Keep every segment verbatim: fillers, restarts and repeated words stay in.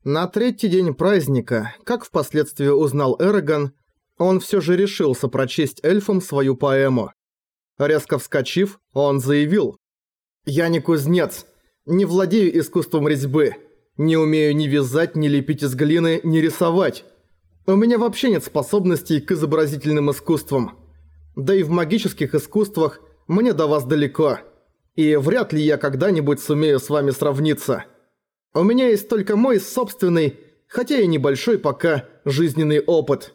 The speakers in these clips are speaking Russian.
На третий день праздника, как впоследствии узнал Эрагон, он все же решился прочесть эльфам свою поэму. Резко вскочив, он заявил: «Я не кузнец, не владею искусством резьбы, не умею ни вязать, ни лепить из глины, ни рисовать. У меня вообще нет способностей к изобразительным искусствам. Да и в магических искусствах мне до вас далеко, и вряд ли я когда-нибудь сумею с вами сравниться. У меня есть только мой собственный, хотя и небольшой пока, жизненный опыт.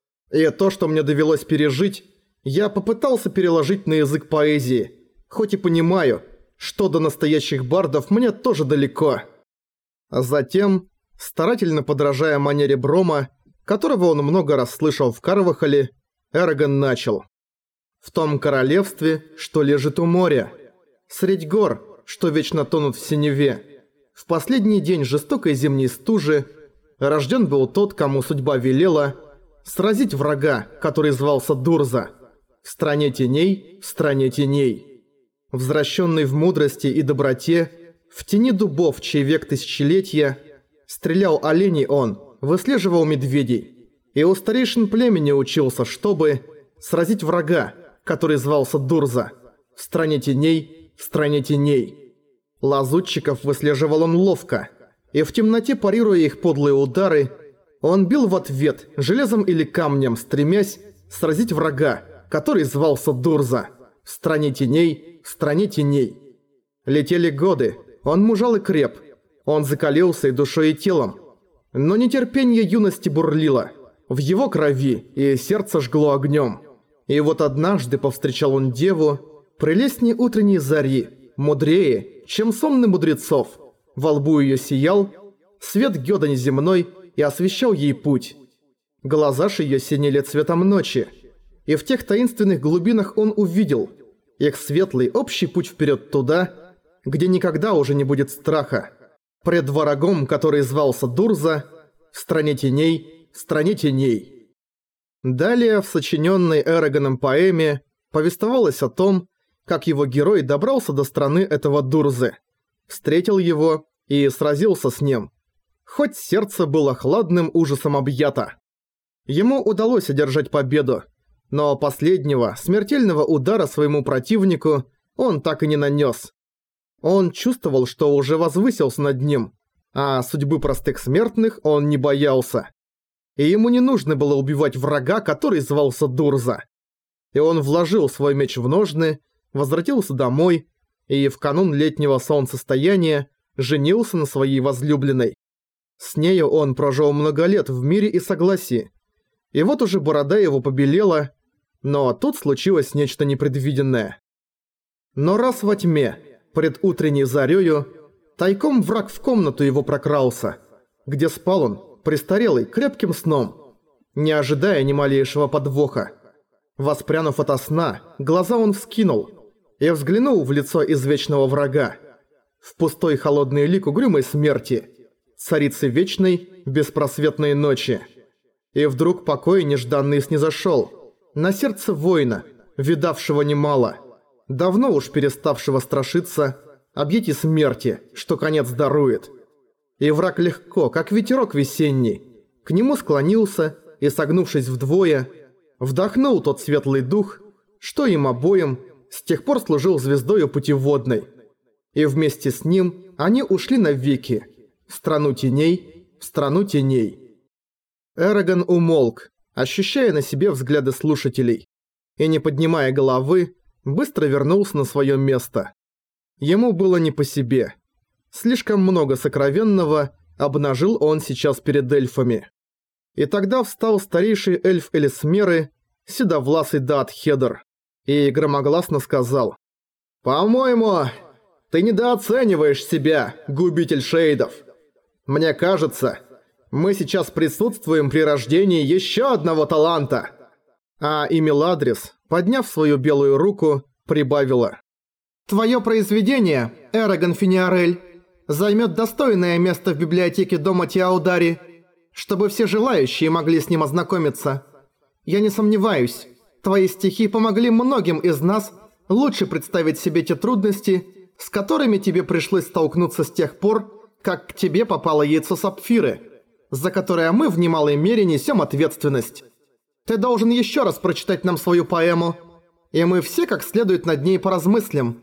И то, что мне довелось пережить, я попытался переложить на язык поэзии, хоть и понимаю, что до настоящих бардов мне тоже далеко». А затем, старательно подражая манере Брома, которого он много раз слышал в Карвахале, Эрагон начал: «В том королевстве, что лежит у моря, средь гор, что вечно тонут в синеве, в последний день жестокой зимней стужи рожден был тот, кому судьба велела сразить врага, который звался Дурза, в стране теней, в стране теней. Возвращенный в мудрости и доброте, в тени дубов, чей век тысячелетия, стрелял оленей он, выслеживал медведей, и у старейшин племени учился, чтобы сразить врага, который звался Дурза, в стране теней, в стране теней. Лазутчиков выслеживал он ловко, и в темноте, парируя их подлые удары, он бил в ответ железом или камнем, стремясь сразить врага, который звался Дурза, в стране теней, в стране теней. Летели годы, он мужал и креп, он закалился и душой, и телом, но нетерпение юности бурлило в его крови, и сердце жгло огнем. И вот однажды повстречал он деву, прелестней утренней зари, мудрее, чем сонный мудрецов. Во лбу ее сиял свет гёда неземной и освещал ей путь. Глаза ж ее синели цветом ночи, и в тех таинственных глубинах он увидел их светлый общий путь вперед туда, где никогда уже не будет страха, пред врагом, который звался Дурза, в стране теней, в стране теней». Далее в сочиненной Эрагоном поэме повествовалось о том, как его герой добрался до страны этого Дурзы, встретил его и сразился с ним, хоть сердце было хладным ужасом объято. Ему удалось одержать победу, но последнего смертельного удара своему противнику он так и не нанес. Он чувствовал, что уже возвысился над ним, а судьбы простых смертных он не боялся. И ему не нужно было убивать врага, который звался Дурза. И он вложил свой меч в ножны, возвратился домой и в канун летнего солнцестояния женился на своей возлюбленной. С нею он прожил много лет в мире и согласии. И вот уже борода его побелела, но тут случилось нечто непредвиденное. Но раз во тьме, пред утренней зарею, тайком враг в комнату его прокрался, где спал он, престарелый, крепким сном, не ожидая ни малейшего подвоха. Воспрянув ото сна, глаза он вскинул и взглянул в лицо извечного врага, в пустой холодный лик угрюмой смерти, царицы вечной, беспросветной ночи. И вдруг покой нежданный снизошел на сердце воина, видавшего немало, давно уж переставшего страшиться объятий смерти, что конец дарует. И враг легко, как ветерок весенний, к нему склонился и, согнувшись вдвое, вдохнул тот светлый дух, что им обоим с тех пор служил звездою путеводной. И вместе с ним они ушли навеки, в страну теней, в страну теней. Эрагон умолк, ощущая на себе взгляды слушателей, и, не поднимая головы, быстро вернулся на свое место. Ему было не по себе. Слишком много сокровенного обнажил он сейчас перед эльфами. И тогда встал старейший эльф Элисмеры, седовласый Даатхедр, и громогласно сказал: «По-моему, ты недооцениваешь себя, губитель шейдов. Мне кажется, мы сейчас присутствуем при рождении еще одного таланта». А Имеладрис, подняв свою белую руку, прибавила: «Твое произведение, Эрагон Финиарель, займет достойное место в библиотеке дома Тиаудари, чтобы все желающие могли с ним ознакомиться. Я не сомневаюсь, твои стихи помогли многим из нас лучше представить себе те трудности, с которыми тебе пришлось столкнуться с тех пор, как к тебе попало яйцо сапфиры, за которое мы в немалой мере несем ответственность. Ты должен еще раз прочитать нам свою поэму, и мы все как следует над ней поразмыслим».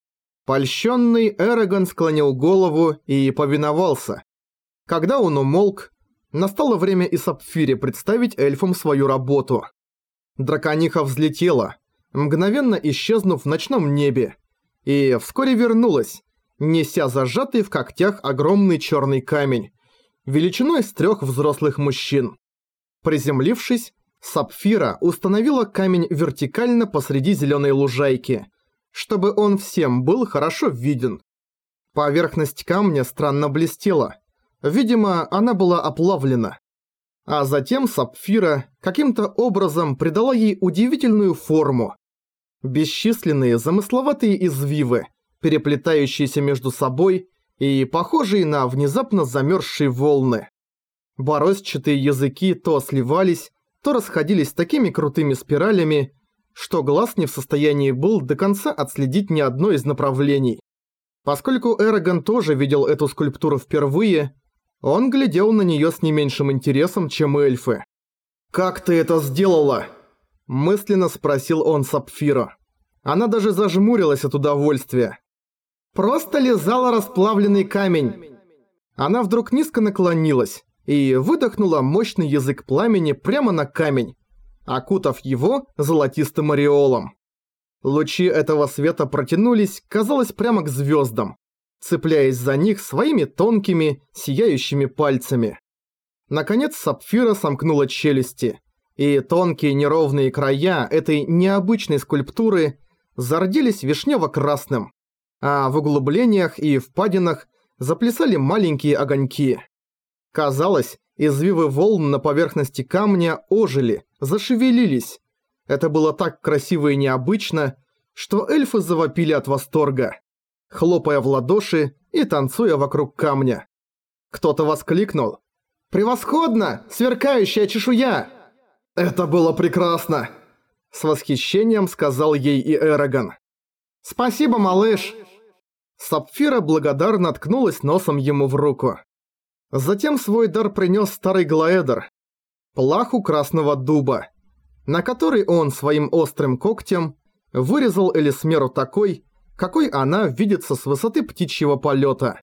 Польщенный Эрагон склонил голову и повиновался. Когда он умолк, настало время и Сапфире представить эльфам свою работу. Дракониха взлетела, мгновенно исчезнув в ночном небе, и вскоре вернулась, неся зажатый в когтях огромный черный камень, величиной с трех взрослых мужчин. Приземлившись, Сапфира установила камень вертикально посреди зеленой лужайки, чтобы он всем был хорошо виден. Поверхность камня странно блестела. Видимо, она была оплавлена. А затем Сапфира каким-то образом придала ей удивительную форму. Бесчисленные замысловатые извивы, переплетающиеся между собой и похожие на внезапно замерзшие волны. Бороздчатые языки то сливались, то расходились такими крутыми спиралями, что глаз не в состоянии был до конца отследить ни одно из направлений. Поскольку Эрагон тоже видел эту скульптуру впервые, он глядел на неё с не меньшим интересом, чем эльфы. «Как ты это сделала?» – мысленно спросил он Сапфиру. Она даже зажмурилась от удовольствия. «Просто лизала расплавленный камень». Она вдруг низко наклонилась и выдохнула мощный язык пламени прямо на камень, окутав его золотистым ореолом. Лучи этого света протянулись, казалось, прямо к звездам, цепляясь за них своими тонкими, сияющими пальцами. Наконец Сапфира сомкнула челюсти, и тонкие неровные края этой необычной скульптуры зарделись вишнево-красным, а в углублениях и впадинах заплясали маленькие огоньки. Казалось, извивы волн на поверхности камня ожили, зашевелились. Это было так красиво и необычно, что эльфы завопили от восторга, хлопая в ладоши и танцуя вокруг камня. Кто-то воскликнул: «Превосходно! Сверкающая чешуя!» «Это было прекрасно!» С восхищением сказал ей и Эрагон. «Спасибо, малыш!» Сапфира благодарно ткнулась носом ему в руку. Затем свой дар принес старый Глоэдер, плаху красного дуба, на который он своим острым когтем вырезал Элисмеру такой, какой она видится с высоты птичьего полета.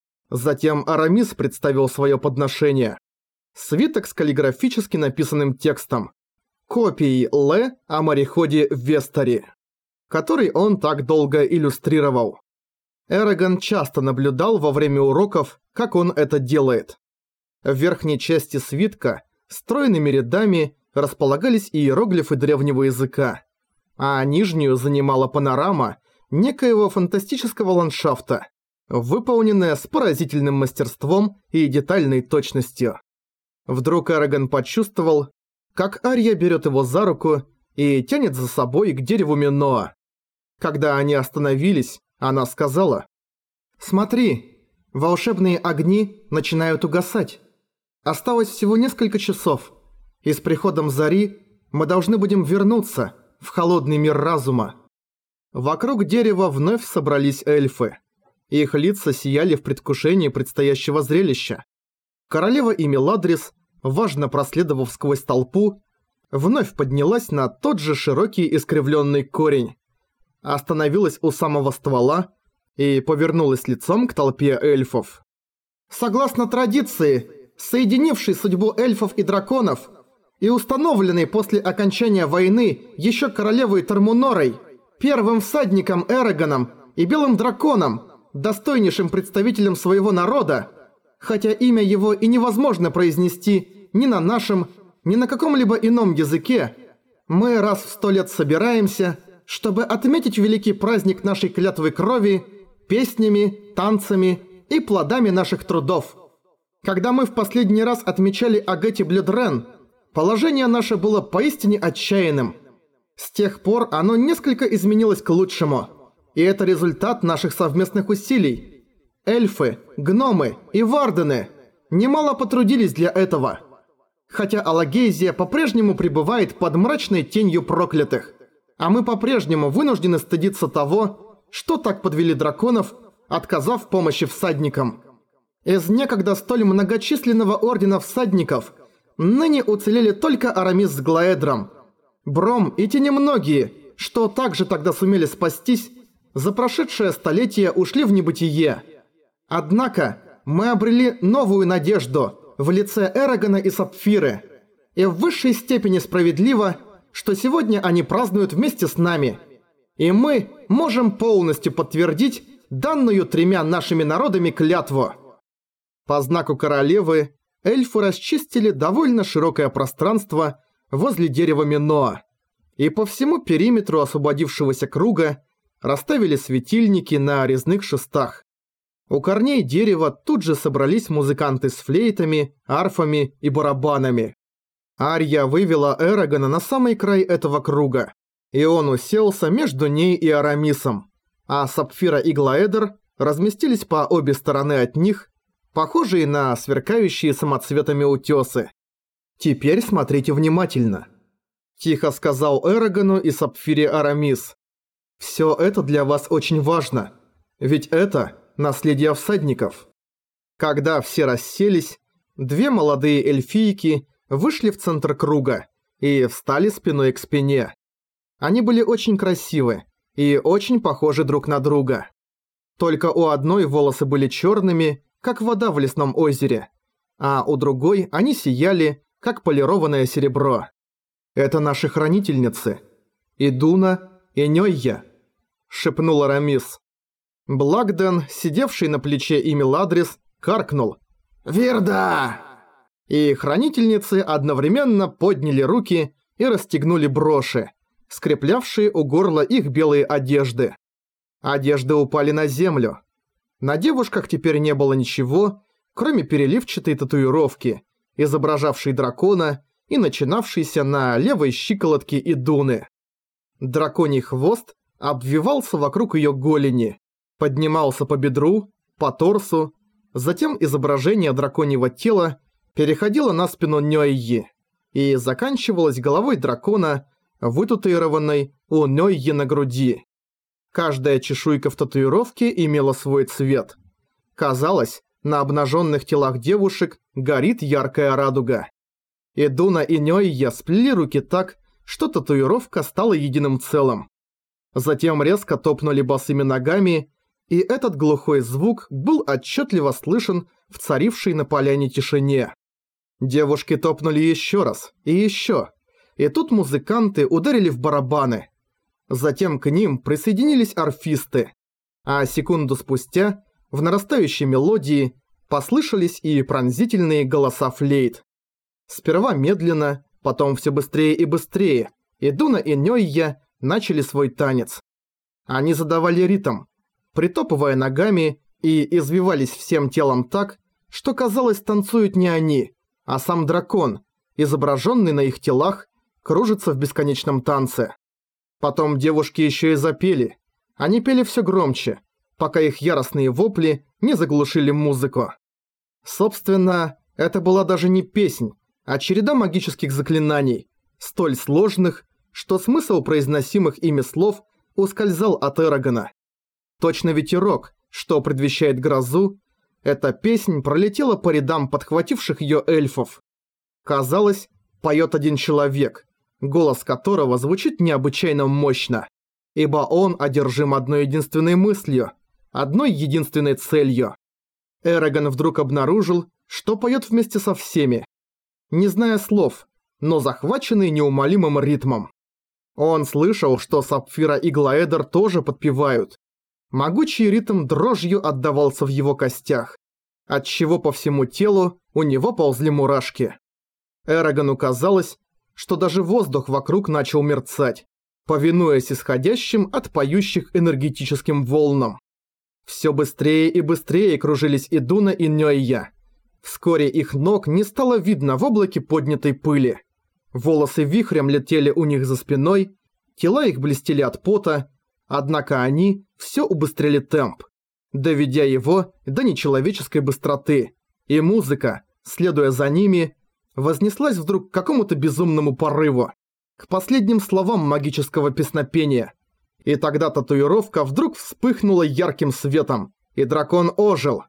Затем Арамис представил свое подношение. Свиток с каллиграфически написанным текстом, копией Ле о мореходе Вестари, который он так долго иллюстрировал. Эрагон часто наблюдал во время уроков, как он это делает. В верхней части свитка стройными рядами располагались иероглифы древнего языка, а нижнюю занимала панорама некоего фантастического ландшафта, выполненная с поразительным мастерством и детальной точностью. Вдруг Эрагон почувствовал, как Арья берет его за руку и тянет за собой к дереву Миноа. Когда они остановились, она сказала: «Смотри, волшебные огни начинают угасать. Осталось всего несколько часов, и с приходом зари мы должны будем вернуться в холодный мир разума». Вокруг дерева вновь собрались эльфы. Их лица сияли в предвкушении предстоящего зрелища. Королева и Меладрис, важно проследовав сквозь толпу, вновь поднялась на тот же широкий искривленный корень, остановилась у самого ствола и повернулась лицом к толпе эльфов. «Согласно традиции, соединившей судьбу эльфов и драконов и установленной после окончания войны еще королевой Термунорой, первым всадником Эрагоном и белым драконом, достойнейшим представителем своего народа, хотя имя его и невозможно произнести ни на нашем, ни на каком-либо ином языке, мы раз в сто лет собираемся, чтобы отметить великий праздник нашей клятвы крови песнями, танцами и плодами наших трудов. Когда мы в последний раз отмечали Агати Блюдрен, положение наше было поистине отчаянным. С тех пор оно несколько изменилось к лучшему, и это результат наших совместных усилий. Эльфы, гномы и вардены немало потрудились для этого. Хотя Алагейзия по-прежнему пребывает под мрачной тенью проклятых, а мы по-прежнему вынуждены стыдиться того, что так подвели драконов, отказав помощи всадникам. Из некогда столь многочисленного ордена всадников ныне уцелели только Арамис с Глаэдром. Бром и те немногие, что также тогда сумели спастись, за прошедшее столетие ушли в небытие. Однако мы обрели новую надежду в лице Эрагона и Сапфиры, и в высшей степени справедливо, что сегодня они празднуют вместе с нами. И мы можем полностью подтвердить данную тремя нашими народами клятву. По знаку королевы эльфы расчистили довольно широкое пространство возле дерева Миноа, и по всему периметру освободившегося круга расставили светильники на резных шестах. У корней дерева тут же собрались музыканты с флейтами, арфами и барабанами. Арья вывела Эрагона на самый край этого круга, и он уселся между ней и Арамисом, а Сапфира и Глаэдр разместились по обе стороны от них, похожие на сверкающие самоцветами утёсы. «Теперь смотрите внимательно», – тихо сказал Эрагону и Сапфире Арамис. «Всё это для вас очень важно, ведь это наследие всадников». Когда все расселись, две молодые эльфийки вышли в центр круга и встали спиной к спине. Они были очень красивы и очень похожи друг на друга. Только у одной волосы были черными, как вода в лесном озере, а у другой они сияли, как полированное серебро. «Это наши хранительницы. Идуна и Нёйя», – шепнул Арамис. Благден, сидевший на плече Имеладрис, каркнул «Верда!» И хранительницы одновременно подняли руки и расстегнули броши, скреплявшие у горла их белые одежды. Одежды упали на землю. На девушках теперь не было ничего, кроме переливчатой татуировки, изображавшей дракона и начинавшейся на левой щиколотке Идуны. Драконий хвост обвивался вокруг ее голени, поднимался по бедру, по торсу, затем изображение драконьего тела переходило на спину Нёйи и заканчивалось головой дракона, вытатуированной у Нёйи на груди. Каждая чешуйка в татуировке имела свой цвет. Казалось, на обнаженных телах девушек горит яркая радуга. Идуна и Нёйя сплели руки так, что татуировка стала единым целым. Затем резко топнули босыми ногами, и этот глухой звук был отчетливо слышен в царившей на поляне тишине. Девушки топнули еще раз и еще, и тут музыканты ударили в барабаны. Затем к ним присоединились арфисты, а секунду спустя в нарастающей мелодии послышались и пронзительные голоса флейт. Сперва медленно, потом все быстрее и быстрее, Идуна и Нёйя начали свой танец. Они задавали ритм, притопывая ногами, и извивались всем телом так, что казалось, танцуют не они, а сам дракон, изображенный на их телах, кружится в бесконечном танце. Потом девушки еще и запели. Они пели все громче, пока их яростные вопли не заглушили музыку. Собственно, это была даже не песнь, а череда магических заклинаний, столь сложных, что смысл произносимых ими слов ускользал от Эрагона. Точно ветерок, что предвещает грозу, эта песнь пролетела по рядам подхвативших ее эльфов. Казалось, поет один человек, голос которого звучит необычайно мощно, ибо он одержим одной единственной мыслью, одной единственной целью. Эрагон вдруг обнаружил, что поет вместе со всеми, не зная слов, но захваченный неумолимым ритмом. Он слышал, что Сапфира и Глаэдр тоже подпевают. Могучий ритм дрожью отдавался в его костях, отчего по всему телу у него ползли мурашки. Эрагону казалось, что даже воздух вокруг начал мерцать, повинуясь исходящим от поющих энергетическим волнам. Все быстрее и быстрее кружились Идуна и Нёйя. Вскоре их ног не стало видно в облаке поднятой пыли. Волосы вихрем летели у них за спиной, тела их блестели от пота, однако они все убыстрили темп, доведя его до нечеловеческой быстроты, и музыка, следуя за ними, вознеслась вдруг к какому-то безумному порыву, к последним словам магического песнопения. И тогда татуировка вдруг вспыхнула ярким светом, и дракон ожил.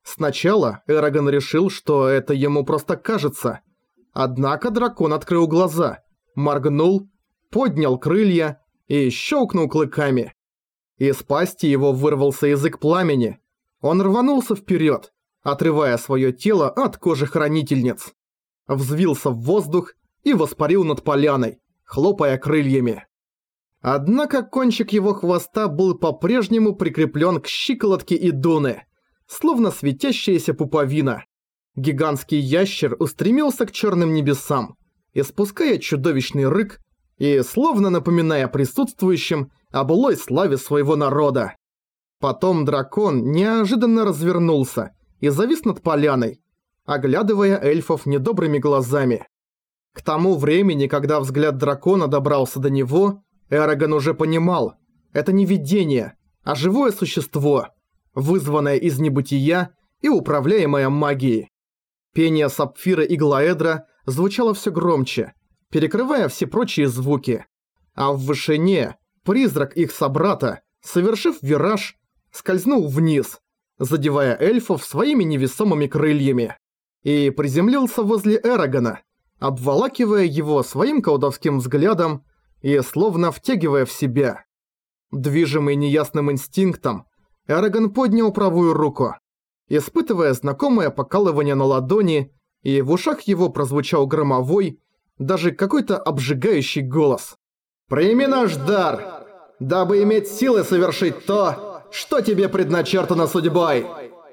Сначала Эрагон решил, что это ему просто кажется. Однако дракон открыл глаза, моргнул, поднял крылья и щелкнул клыками. Из пасти его вырвался язык пламени. Он рванулся вперед, отрывая свое тело от кожи хранительниц. Взвился в воздух и воспарил над поляной, хлопая крыльями. Однако кончик его хвоста был по-прежнему прикреплен к щиколотке Идуны, словно светящаяся пуповина. Гигантский ящер устремился к черным небесам, испуская чудовищный рык и словно напоминая присутствующим о былой славе своего народа. Потом дракон неожиданно развернулся и завис над поляной, оглядывая эльфов недобрыми глазами. К тому времени, когда взгляд дракона добрался до него, Эрагон уже понимал, это не видение, а живое существо, вызванное из небытия и управляемое магией. Пение Сапфира и Глаэдра звучало все громче, перекрывая все прочие звуки. А в вышине призрак их собрата, совершив вираж, скользнул вниз, задевая эльфов своими невесомыми крыльями, и приземлился возле Эрагона, обволакивая его своим колдовским взглядом и словно втягивая в себя. Движимый неясным инстинктом, Эрагон поднял правую руку, испытывая знакомое покалывание на ладони, и в ушах его прозвучал громовой, даже какой-то обжигающий голос. «Прими наш дар, дабы иметь силы совершить то, что тебе предначертано судьбой!»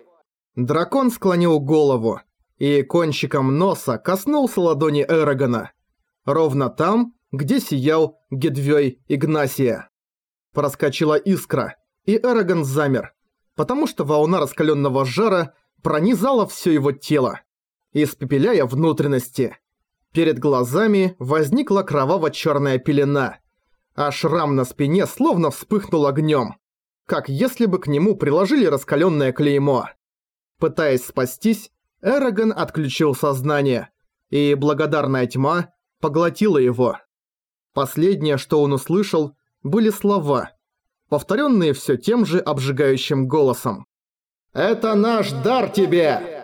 Дракон склонил голову, и кончиком носа коснулся ладони Эрагона, ровно там, где сиял Гедвей Игнасия. Проскочила искра, и Эрагон замер, потому что волна раскаленного жара пронизала все его тело, испепеляя внутренности. Перед глазами возникла кроваво-черная пелена, а шрам на спине словно вспыхнул огнем, как если бы к нему приложили раскаленное клеймо. Пытаясь спастись, Эрагон отключил сознание, и благодарная тьма поглотила его. Последнее, что он услышал, были слова, повторенные все тем же обжигающим голосом. «Это наш дар тебе!»